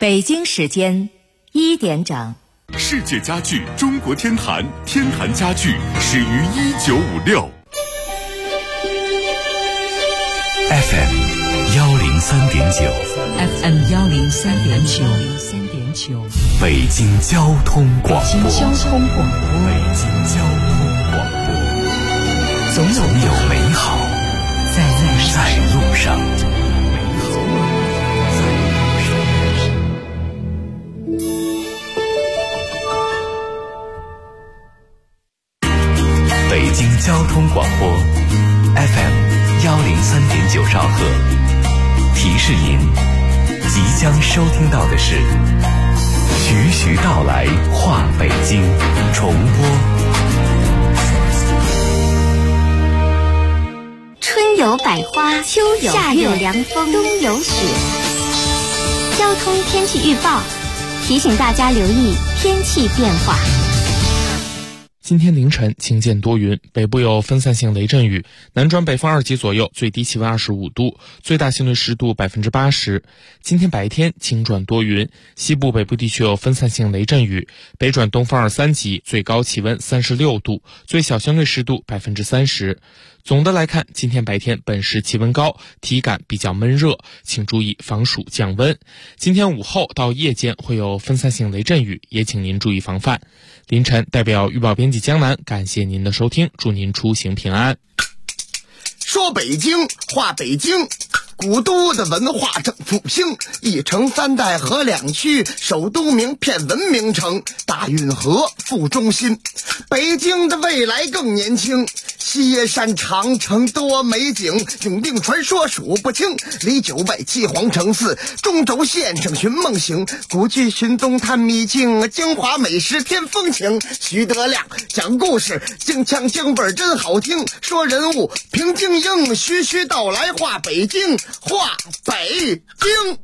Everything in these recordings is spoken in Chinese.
北京时间1点整。 世界家具中国天坛，天坛家具始于1956。FM 103.9 FM 103.9 北京交通广播。 北京交通广播， 总有美好在路上。北京交通广播 FM 103.9兆赫，提示您即将收听到的是徐徐道来话北京重播。 春有百花，秋有夏有凉风，冬有雪。交通天气预报提醒大家留意天气变化。 今天凌晨晴间多云，北部有分散性雷阵雨，南转北风2级左右，最低气温25度，最大相对湿度80%。今天白天晴转多云，西部北部地区有分散性雷阵雨，北转东风2、3级，最高气温36度，最小相对湿度30%。总的来看，今天白天本市气温高，体感比较闷热，请注意防暑降温。今天午后到夜间会有分散性雷阵雨，也请您注意防范。凌晨代表预报编辑江南感谢您的收听，祝您出行平安。 说北京话北京，古都的文化正复兴，一城3代河2区，首都名片文明城，大运河副中心。北京的未来更年轻，西山长城多美景，永定传说数不清，离9外7皇城4，中轴线上寻梦行，古剧寻踪探秘境，京华美食添风情。徐德亮讲故事，京腔京味真好听，说人物评京英，徐徐道来话北京，话北京。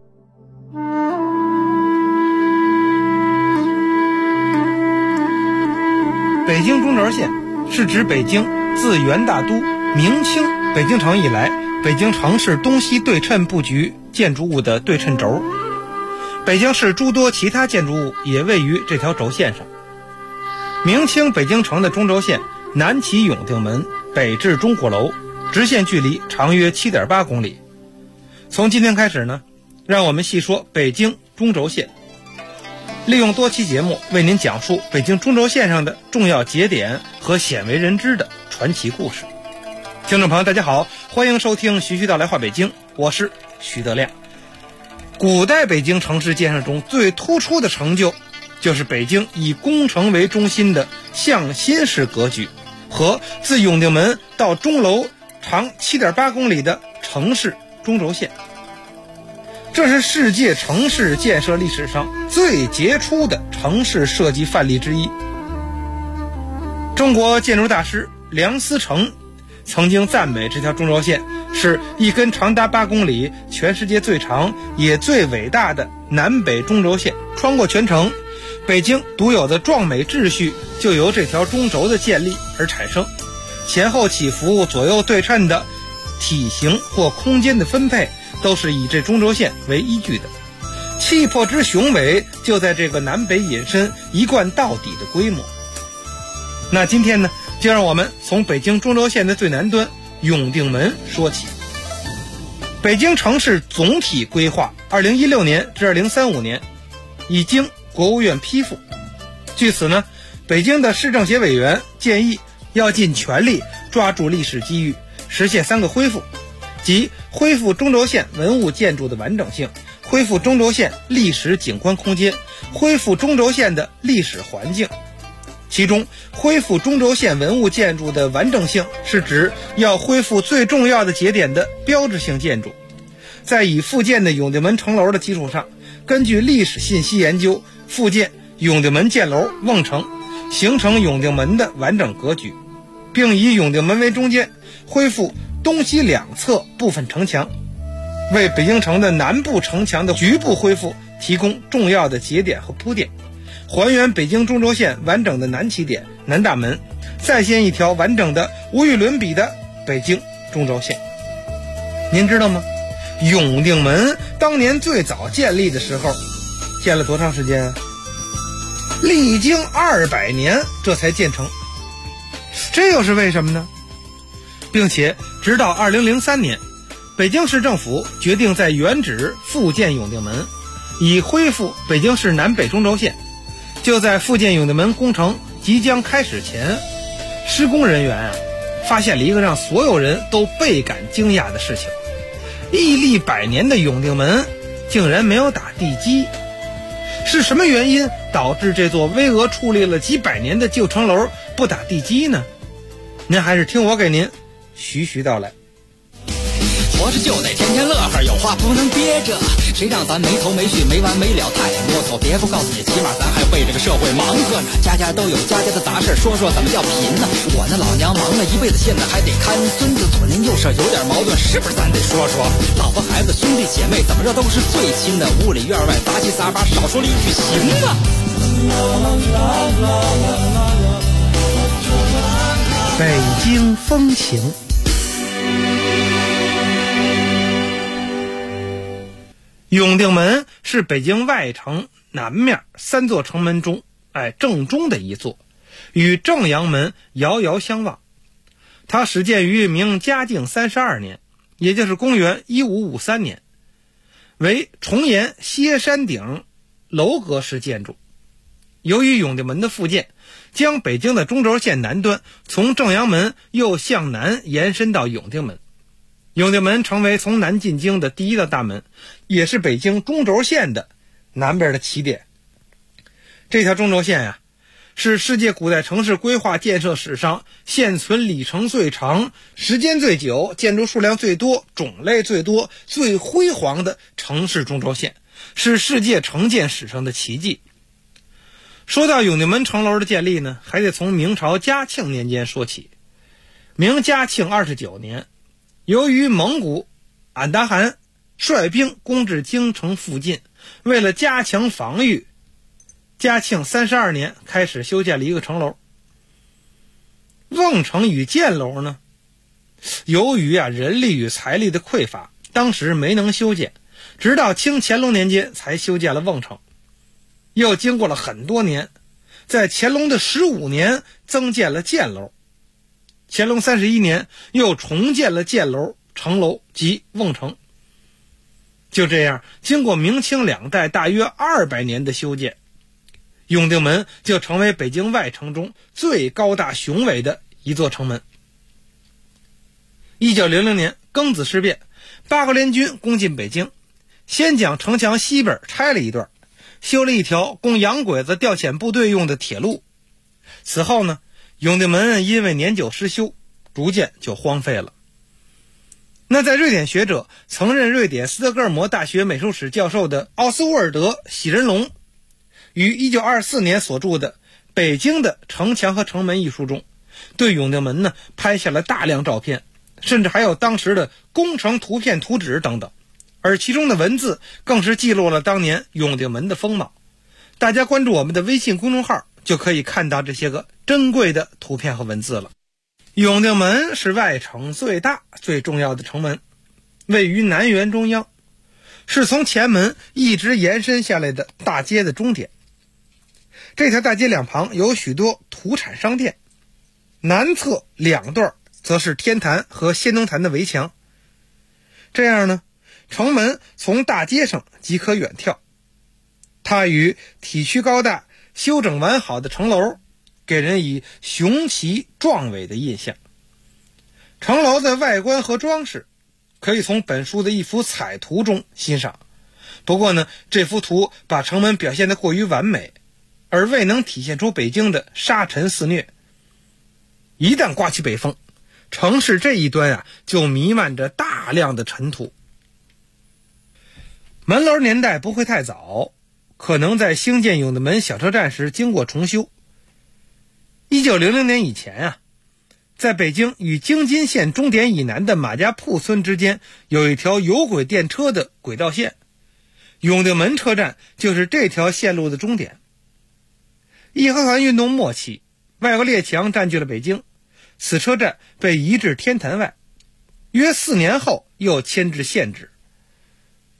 北京中轴线是指北京自元大都明清北京城以来，北京城市东西对称布局建筑物的对称轴。北京市诸多其他建筑物也位于这条轴线上。明清北京城的中轴线南起永定门，北至钟鼓楼，直线距离长约 7.8 公里。从今天开始呢，让我们细说北京中轴线，利用多期节目为您讲述北京中轴线上的重要节点和鲜为人知的传奇故事。听众朋友大家好，欢迎收听徐徐道来话北京，我是徐德亮。古代北京城市建设中最突出的成就，就是北京以宫城为中心的向心式格局和自永定门到钟楼长 7.8 公里的城市中轴线。这是世界城市建设历史上最杰出的城市设计范例之一。中国建筑大师梁思成曾经赞美这条中轴线是一根长达8公里、全世界最长也最伟大的南北中轴线，穿过全城，北京独有的壮美秩序就由这条中轴的建立而产生。前后起伏、左右对称的体型或空间的分配都是以这中轴线为依据的，气魄之雄伟就在这个南北引申、一贯到底的规模。那今天呢，就让我们从北京中轴线的最南端永定门说起。北京城市总体规划2016年至2035年已经国务院批复。据此呢，北京的市政协委员建议要尽全力抓住历史机遇，实现3个恢复，即恢复中轴线文物建筑的完整性，恢复中轴线历史景观空间，恢复中轴线的历史环境。其中恢复中轴线文物建筑的完整性是指要恢复最重要的节点的标志性建筑，在已复建的永定门城楼的基础上，根据历史信息研究复建永定门箭楼瓮城，形成永定门的完整格局，并以永定门为中间恢复东西两侧部分城墙，为北京城的南部城墙的局部恢复提供重要的节点和铺垫，还原北京中轴线完整的南起点南大门，再现一条完整的无与伦比的北京中轴线。您知道吗？ 永定门当年最早建立的时候，建了多长时间？历经200年这才建成，这又是为什么呢？并且直到2003年，北京市政府决定在原址复建永定门，以恢复北京市南北中轴线。就在复建永定门工程即将开始前，施工人员发现了一个让所有人都倍感惊讶的事情：屹立100年的永定门竟然没有打地基。是什么原因导致这座巍峨矗立了几百年的旧城楼不打地基呢？您还是听我给您徐徐道来。 活着就得天天乐呵，有话不能憋着，谁让咱没头没绪没完没了太啰嗦。别不告诉你，起码咱还为这个社会忙活呢。家家都有家家的杂事，说说怎么叫贫呢？我那老娘忙了一辈子，现在还得看孙子，左邻右舍有点矛盾，是不是咱得说说？老婆孩子兄弟姐妹怎么着都是最亲的，屋里院外杂七杂八，少说了一句行啊。 北京风情。永定门是北京外城南面3座城门中正中的一座，与正阳门遥遥相望。它始建于明嘉靖32年，也就是公元1553年，为重檐歇山顶楼阁式建筑。由于永定门的复建，将北京的中轴线南端从正阳门又向南延伸到永定门。永定门成为从南进京的第一道大门，也是北京中轴线的南边的起点。这条中轴线是世界古代城市规划建设史上现存里程最长、时间最久、建筑数量最多、种类最多、最辉煌的城市中轴线，是世界城建史上的奇迹。说到永定门城楼的建立呢，还得从明朝嘉庆年间说起。明嘉庆29年，由于蒙古俺答汗率兵攻至京城附近，为了加强防御，嘉庆32年开始修建了一个城楼。瓮城与箭楼呢，由于人力与财力的匮乏，当时没能修建，直到清乾隆年间才修建了瓮城。又经过了很多年，在乾隆的15年增建了箭楼，乾隆31年又重建了箭楼、城楼及瓮城。就这样，经过明清2代大约200年的修建，永定门就成为北京外城中最高大雄伟的一座城门。1900年庚子事变，8国联军攻进北京，先将城墙西边拆了一段，修了一条供洋鬼子调遣部队用的铁路。此后呢，永定门因为年久失修，逐渐就荒废了。那在瑞典学者曾任瑞典斯德哥尔摩大学美术史教授的奥斯沃尔德·喜人龙，于1924年所著的《北京的城墙和城门》一书中，对永定门呢拍下了大量照片，甚至还有当时的工程图片、图纸等等，而其中的文字更是记录了当年永定门的风貌。大家关注我们的微信公众号，就可以看到这些个珍贵的图片和文字了。永定门是外城最大最重要的城门，位于南园中央，是从前门一直延伸下来的大街的终点。这条大街两旁有许多土产商店，南侧2段则是天坛和先农坛的围墙。这样呢，城门从大街上即可远眺。它与体区高大、修整完好的城楼给人以雄奇壮伟的印象。城楼的外观和装饰可以从本书的一幅彩图中欣赏，不过呢，这幅图把城门表现得过于完美，而未能体现出北京的沙尘肆虐。一旦刮起北风，城市这一端就弥漫着大量的尘土。门楼年代不会太早，可能在兴建永定门小车站时经过重修。1900年以前在北京与京津线终点以南的马家铺村之间有一条有轨电车的轨道线，永定门车站就是这条线路的终点。义和团运动末期，外国列强占据了北京，此车站被移至天坛外，约4年后又迁至现址。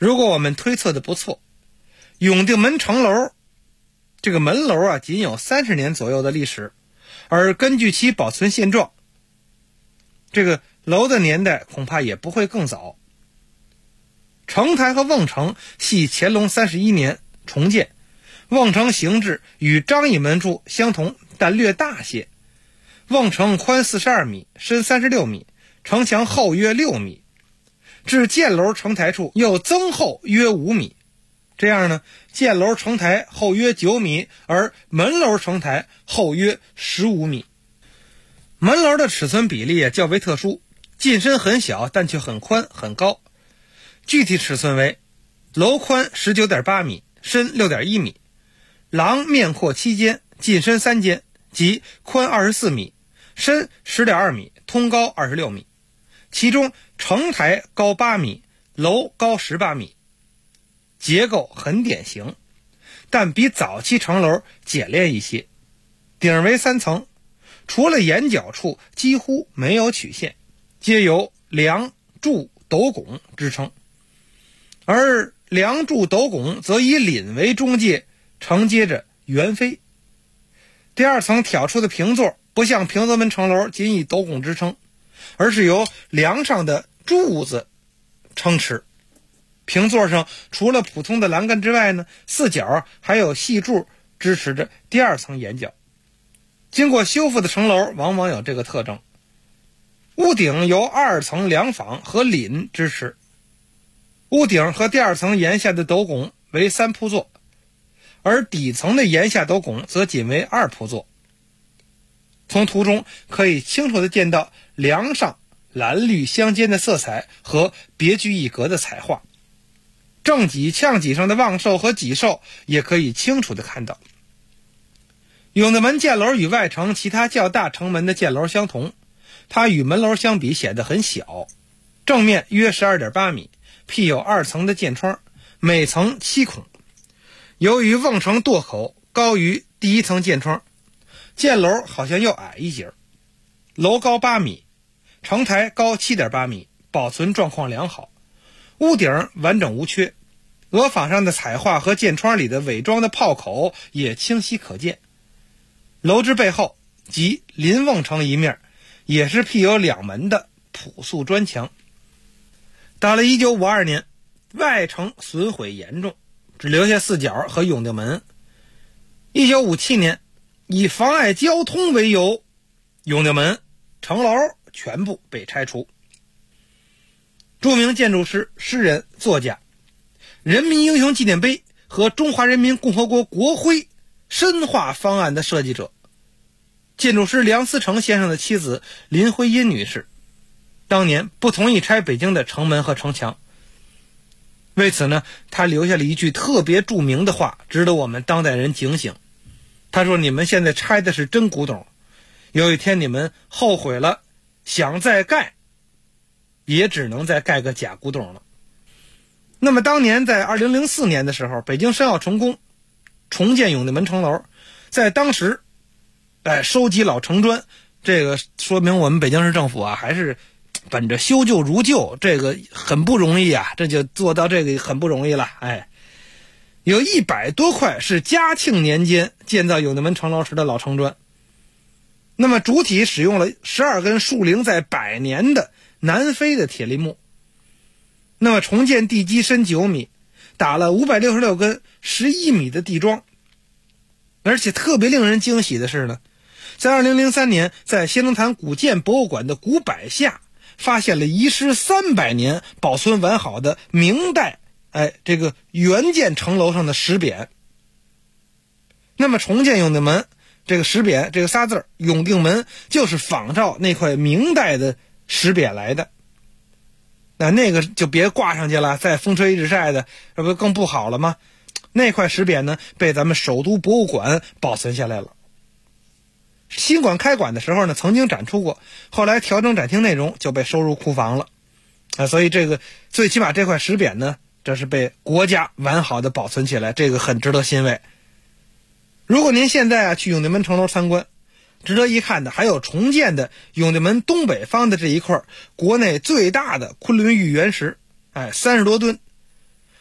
如果我们推测的不错，永定门城楼这个门楼啊，仅有30年左右的历史，而根据其保存现状，这个楼的年代恐怕也不会更早。城台和瓮城系乾隆31年重建，瓮城形制与张义门处相同，但略大些。瓮城宽42米，深36米，城墙厚约6米，至箭楼城台处又增厚约5米。这样呢，箭楼城台厚约9米，而门楼城台厚约15米。门楼的尺寸比例也较为特殊，进深很小，但却很宽很高。具体尺寸为：楼宽 19.8 米，深 6.1 米，廊面阔7间，进深3间，即宽24米，深 10.2 米，通高26米。其中城台高8米，楼高18米，结构很典型，但比早期城楼简练一些。顶为3层，除了檐角处几乎没有曲线，皆由梁柱斗拱支撑，而梁柱斗拱则以檩为中介，承接着圆飞。第2层挑出的平座不像平泽门城楼仅以斗拱支撑，而是由梁上的柱子撑持。平座上除了普通的栏杆之外呢，四角还有细柱支持着第2层檐角。经过修复的城楼往往有这个特征。屋顶由2层梁枋和檩支持，屋顶和第2层檐下的斗拱为3铺座，而底层的檐下斗拱则仅为2铺座。从图中可以清楚地见到梁上蓝绿相间的色彩和别具一格的彩画，正脊、呛脊上的望寿和脊寿也可以清楚地看到。永定门箭楼与外城其他较大城门的箭楼相同，它与门楼相比显得很小，正面约 12.8 米，辟有2层的箭窗，每层7孔。由于瓮城垛口高于第1层箭窗，箭楼好像又矮一截。楼高8米，城台高 7.8 米，保存状况良好，屋顶完整无缺，额枋上的彩画和箭窗里的伪装的炮口也清晰可见。楼之背后即临瓮城一面，也是辟有2门的朴素砖墙。到了1952年，外城损毁严重，只留下4角和永定门。1957年，以妨碍交通为由，永定门城楼全部被拆除。著名建筑师、诗人、作家，人民英雄纪念碑和中华人民共和国国徽深化方案的设计者，建筑师梁思成先生的妻子林徽因女士，当年不同意拆北京的城门和城墙。为此呢，他留下了一句特别著名的话，值得我们当代人警醒。他说：“你们现在拆的是真古董，有一天你们后悔了，想再盖，也只能再盖个假古董了。”那么当年在2004年的时候，北京申奥成功重建永定门城楼，在当时收集老城砖，这个说明我们北京市政府啊，还是本着修旧如旧，这个很不容易啊，这就做到这个很不容易了。有100多块是嘉庆年间建造永定门城楼时的老城砖，那么主体使用了12根树龄在100年的南非的铁梨木。那么重建地基深9米，打了566根11米的地桩。而且特别令人惊喜的是呢，在2003年，在仙农坛古建博物馆的古柏下，发现了遗失300年保存完好的明代这个原建城楼上的石匾。那么重建永定门这个石匾，这个仨字永定门，就是仿照那块明代的石匾来的。那个就别挂上去了，再风吹日晒的，这不更不好了吗？那块石匾呢，被咱们首都博物馆保存下来了。新馆开馆的时候呢，曾经展出过，后来调整展厅内容就被收入库房了。所以这个最起码这块石匾呢，这是被国家完好的保存起来，这个很值得欣慰。如果您现在去永定门城楼参观，值得一看的还有重建的永定门东北方的这一块国内最大的昆仑玉原石，30多吨。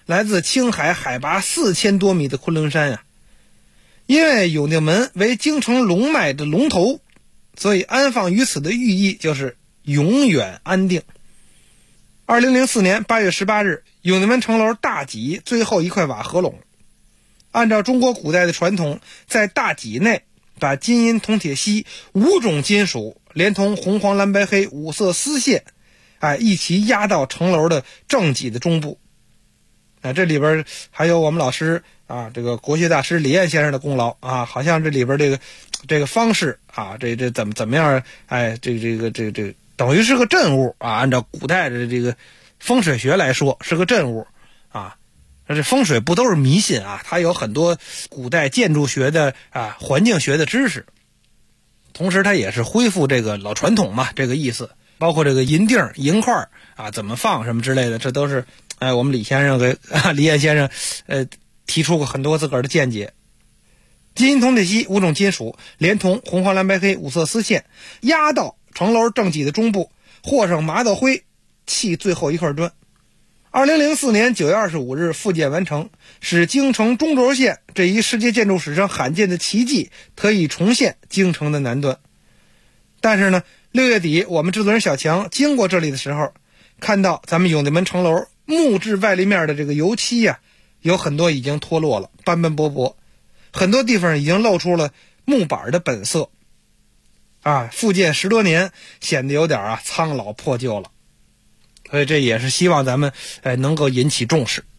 来自青海海拔4000多米的昆仑山呀。因为永定门为京城龙脉的龙头，所以安放于此的寓意就是永远安定。2004年8月18日，永定门城楼大脊最后一块瓦合拢。按照中国古代的传统，在大脊内把金银铜铁锡5种金属连同红黄蓝白黑5色丝线一起压到城楼的正脊的中部。这里边还有我们老师这个国学大师李彦先生的功劳好像这里边这个方式这怎么样这等于是个镇物按照古代的这个风水学来说是个镇物这风水不都是迷信它有很多古代建筑学的环境学的知识，同时它也是恢复这个老传统嘛，这个意思。包括这个银锭银块怎么放什么之类的，这都是我们李先生给李彦先生提出过很多自个儿的见解。金银铜铁锡5种金属连同红黄蓝白黑5色丝线压到城楼正脊的中部，和上麻豆灰，砌最后一块砖。2004年9月25日复建完成，使京城中轴线这一世界建筑史上罕见的奇迹得以重现京城的南端。但是呢，6月底我们制作人小强经过这里的时候，看到咱们永定门城楼木质外立面的这个油漆有很多已经脱落了，斑斑驳驳，很多地方已经露出了木板的本色复建10多年，显得有点苍老破旧了。所以这也是希望咱们能够引起重视。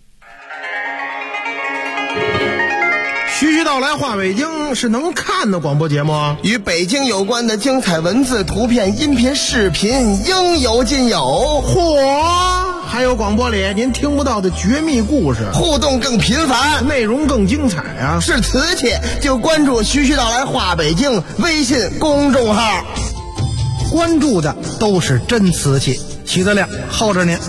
徐徐道来话北京是能看的广播节目与北京有关的精彩文字、图片、音频、视频应有尽有。 嚯，还有广播里您听不到的绝密故事， 互动更频繁， 内容更精彩是瓷器就关注徐徐道来话北京微信公众号， 关注的都是真瓷器。徐德亮候着您。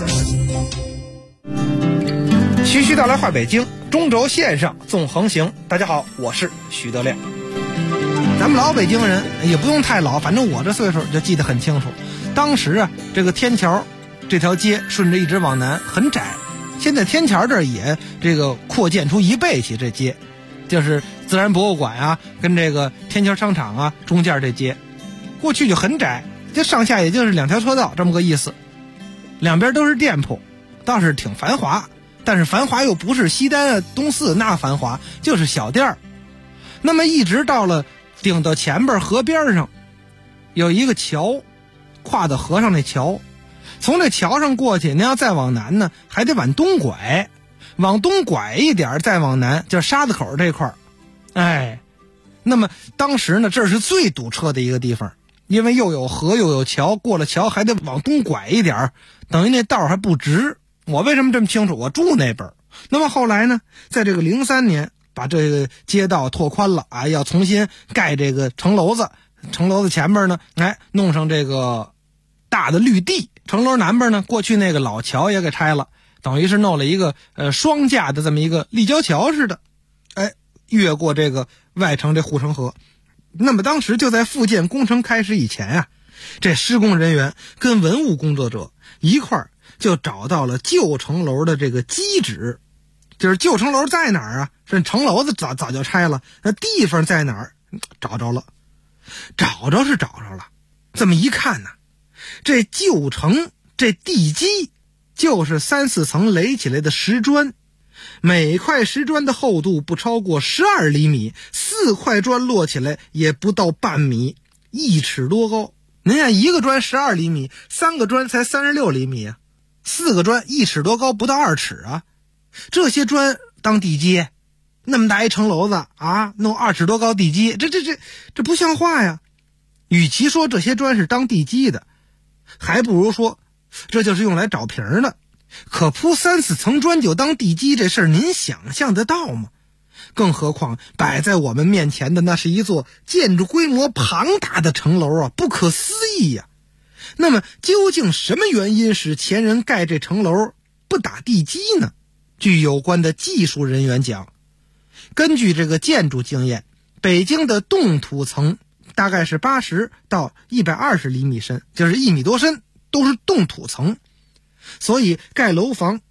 徐徐道来话北京，中轴线上纵横行。大家好，我是徐德亮。咱们老北京人也不用太老，反正我这岁数就记得很清楚。当时这个天桥这条街顺着一直往南很窄，现在天桥这儿也这个扩建出1倍去，这街就是自然博物馆跟这个天桥商场中间这街，过去就很窄，这上下也就是2条车道这么个意思，两边都是店铺，倒是挺繁华。但是繁华又不是西单东四那繁华，就是小店儿。那么一直到了顶到前边河边上有一个桥，跨到河上那桥，从这桥上过去，您要再往南呢还得往东拐，往东拐一点再往南就是沙子口这块儿。那么当时呢这是最堵车的一个地方，因为又有河又有桥，过了桥还得往东拐一点，等于那道还不直。我为什么这么清楚？我住那边。那么后来呢，在这个03年把这个街道拓宽了要重新盖这个城楼子，城楼子前边呢弄上这个大的绿地，城楼南边呢过去那个老桥也给拆了，等于是弄了一个双架的这么一个立交桥似的，越过这个外城这护城河。那么当时就在复建工程开始以前这施工人员跟文物工作者一块儿就找到了旧城楼的这个基址，就是旧城楼在哪儿这城楼子早就拆了，那地方在哪儿找着了，找着了。这么一看呢，这旧城这地基就是3、4层垒起来的石砖，每块石砖的厚度不超过12厘米，4块砖摞起来也不到半米，1尺多高。您看一个砖12厘米，3个砖才36厘米4个砖1尺多高，不到2尺这些砖当地基，那么大一城楼子弄2尺多高地基，这不像话呀。与其说这些砖是当地基的，还不如说这就是用来找平的。可铺3、4层砖就当地基，这事儿您想象得到吗？更何况摆在我们面前的那是一座建筑规模庞大的城楼不可思议呀。那么究竟什么原因使前人盖这城楼不打地基呢？据有关的技术人员讲，根据这个建筑经验，北京的冻土层大概是80到120厘米深，就是1米多深，都是冻土层。所以盖楼房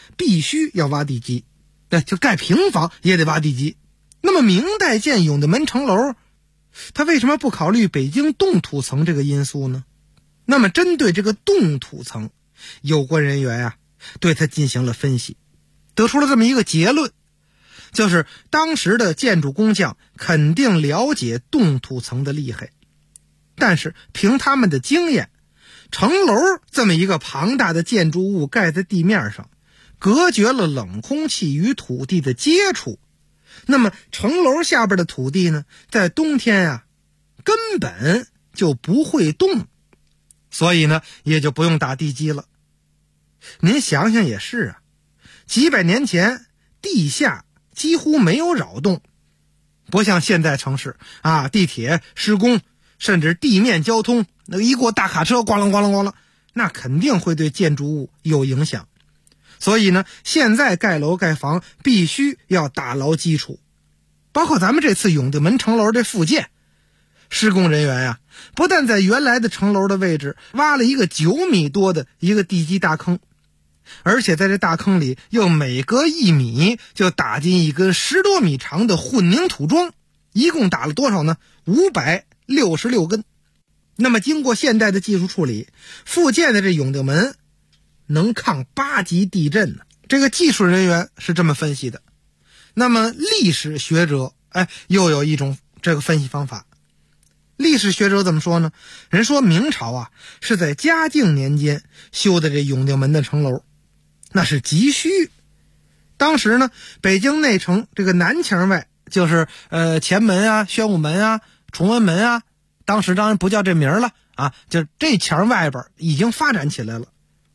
必须要挖地基，就盖平房也得挖地基。那么明代建永定门城楼，他为什么不考虑北京冻土层这个因素呢？那么针对这个冻土层，有关人员对它进行了分析，得出了这么一个结论，就是当时的建筑工匠肯定了解冻土层的厉害，但是凭他们的经验，城楼这么一个庞大的建筑物盖在地面上，隔绝了冷空气与土地的接触，那么城楼下边的土地呢，在冬天根本就不会动，所以呢也就不用打地基了。您想想也是几百年前地下几乎没有扰动，不像现在城市地铁施工，甚至地面交通，那一过大卡车咣啷咣啷咣啷，那肯定会对建筑物有影响。所以呢，现在盖楼盖房必须要打牢基础。包括咱们这次永定门城楼这附建，施工人员不但在原来的城楼的位置挖了一个9米多的一个地基大坑，而且在这大坑里又每隔1米就打进一根10多米长的混凝土桩，一共打了多少呢？566根。那么经过现代的技术处理，复建的这永定门能抗8级地震呢。这个技术人员是这么分析的。那么历史学者又有一种这个分析方法。历史学者怎么说呢？人说明朝是在嘉靖年间修的这永定门的城楼，那是急需。当时呢，北京内城这个南墙外，就是前门宣武门崇文门当时当然不叫这名了就这墙外边已经发展起来了。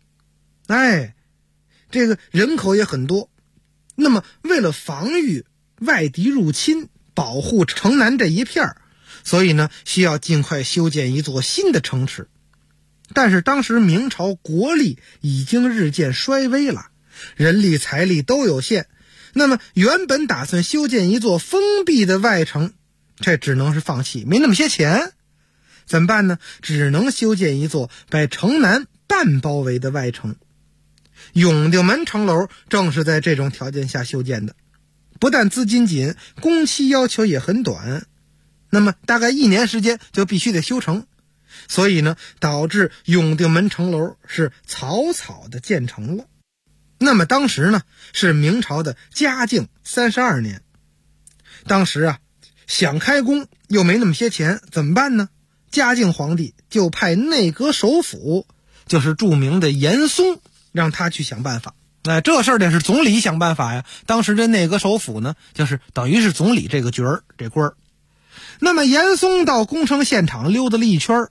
这个人口也很多。那么为了防御外敌入侵，保护城南这一片，所以呢需要尽快修建一座新的城池。但是当时明朝国力已经日渐衰微了，人力财力都有限，那么原本打算修建一座封闭的外城，这只能是放弃，没那么些钱，怎么办呢？只能修建一座把城南半包围的外城。永定门城楼正是在这种条件下修建的，不但资金紧，工期要求也很短，那么大概1年时间就必须得修成，所以呢，导致永定门城楼是草草的建成了。那么当时呢，是明朝的嘉靖32年，当时想开工又没那么些钱，怎么办呢？嘉靖皇帝就派内阁首辅，就是著名的严嵩，让他去想办法。这事儿得是总理想办法呀。当时这内阁首辅呢，就是等于是总理这个角儿，这官儿。那么严嵩到工程现场溜达了一圈，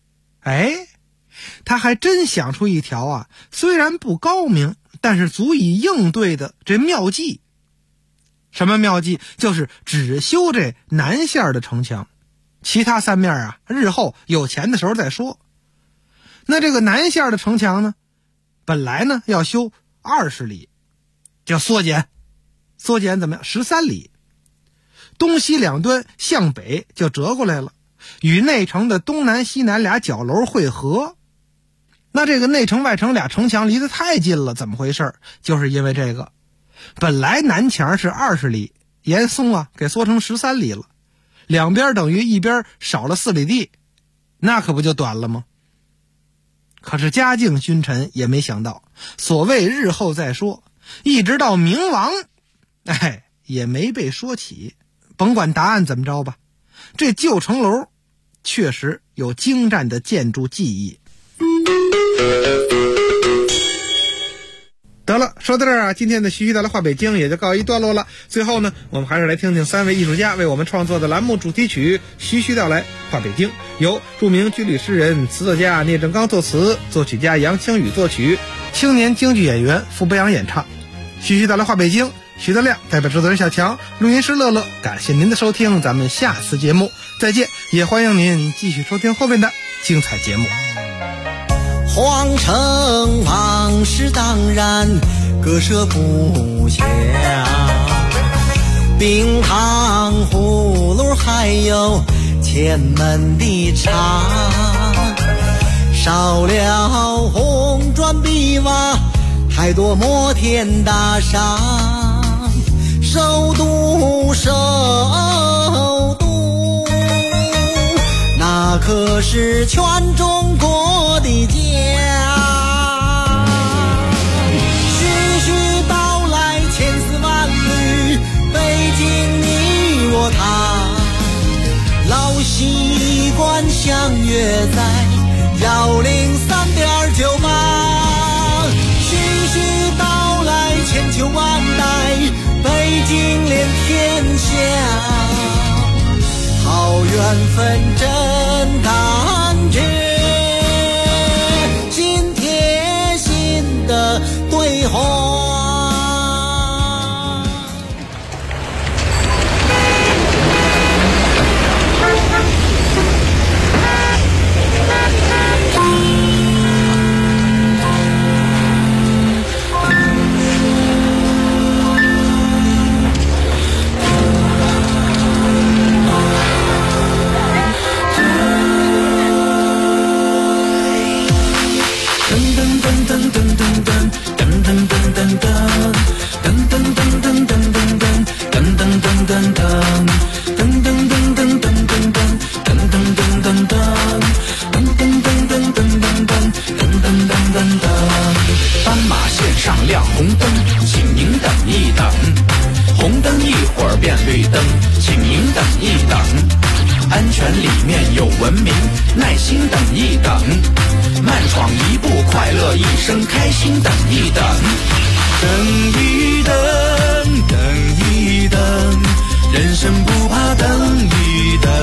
他还真想出一条虽然不高明，但是足以应对的这妙计。什么妙计？就是只修这南线的城墙，其他3面日后有钱的时候再说。那这个南线的城墙呢，本来呢要修20里，就缩减怎么样？13里，东西两端向北就折过来了，与内城的东南西南俩角楼汇合。那这个内城外城俩城墙离得太近了，怎么回事？就是因为这个，本来南墙是20里，严嵩给缩成13里了，两边等于一边少了4里地，那可不就短了吗？可是嘉靖君臣也没想到，所谓日后再说，一直到明亡，也没被说起。甭管答案怎么着吧，这旧城楼确实有精湛的建筑技艺。得了，说到这儿今天的徐徐道来话北京也就告一段落了。最后呢，我们还是来听听3位艺术家为我们创作的栏目主题曲《徐徐道来话北京》，由著名军旅诗人、词作家聂正刚作词，作曲家杨清宇作曲，青年京剧演员傅北阳演唱。徐徐道来话北京，徐德亮代表制作人小强，录音师乐乐，感谢您的收听，咱们下次节目再见，也欢迎您继续收听后面的精彩节目。 皇城往事当然割舍不下，冰糖葫芦还有前门的茶，少了红砖碧瓦太多摩天大厦，首都，那可是全中国的家。徐徐道来千丝万缕，北京你我他，老习惯相约在103.98。徐徐道来千秋万代，北京连天下，好缘分真感觉，心贴心的对话。 斑马线上亮红灯，请您等一等。红灯一会儿变绿灯，请您等一等。安全里面有文明，耐心等一等。慢闯一步，快乐一生，开心等一等。等一等，等一等，人生不怕等一等。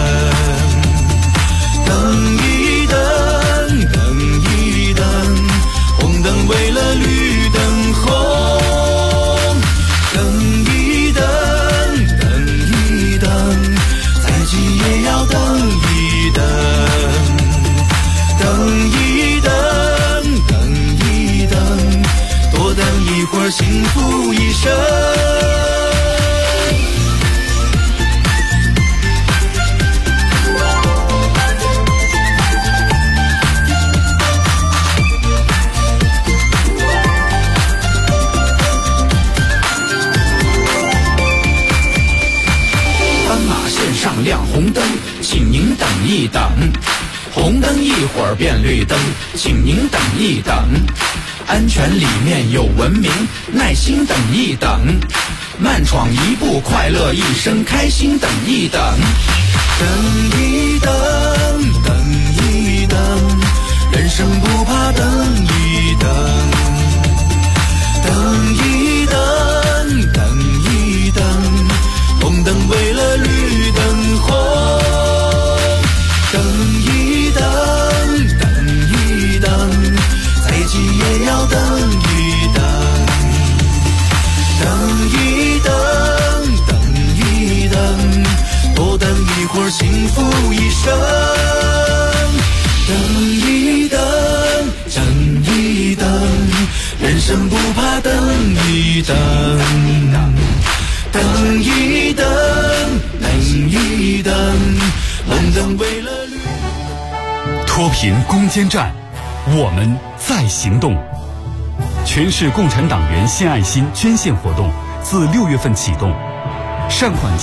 等一等，等一等，红灯为了绿灯红。等一等，等一等，再急也要等一等。等一等，等一等，多等一会儿，幸福一生。上亮红灯，请您等一等。红灯一会儿变绿灯，请您等一等。安全里面有文明，耐心等一等。慢闯一步，快乐一生，开心等一等。等一等，等一等，人生不怕等一等。等一等，等一等，红灯为了绿灯红。等一等，等一等，再急也要等一等。等一等，等一等，多等一会儿，幸福一生。等一等，等一等，人生不怕等一等。等一等，等一等，红灯为了绿。 脱贫攻坚战，我们在行动。全市共产党员献爱心捐献活动自6月份启动，善款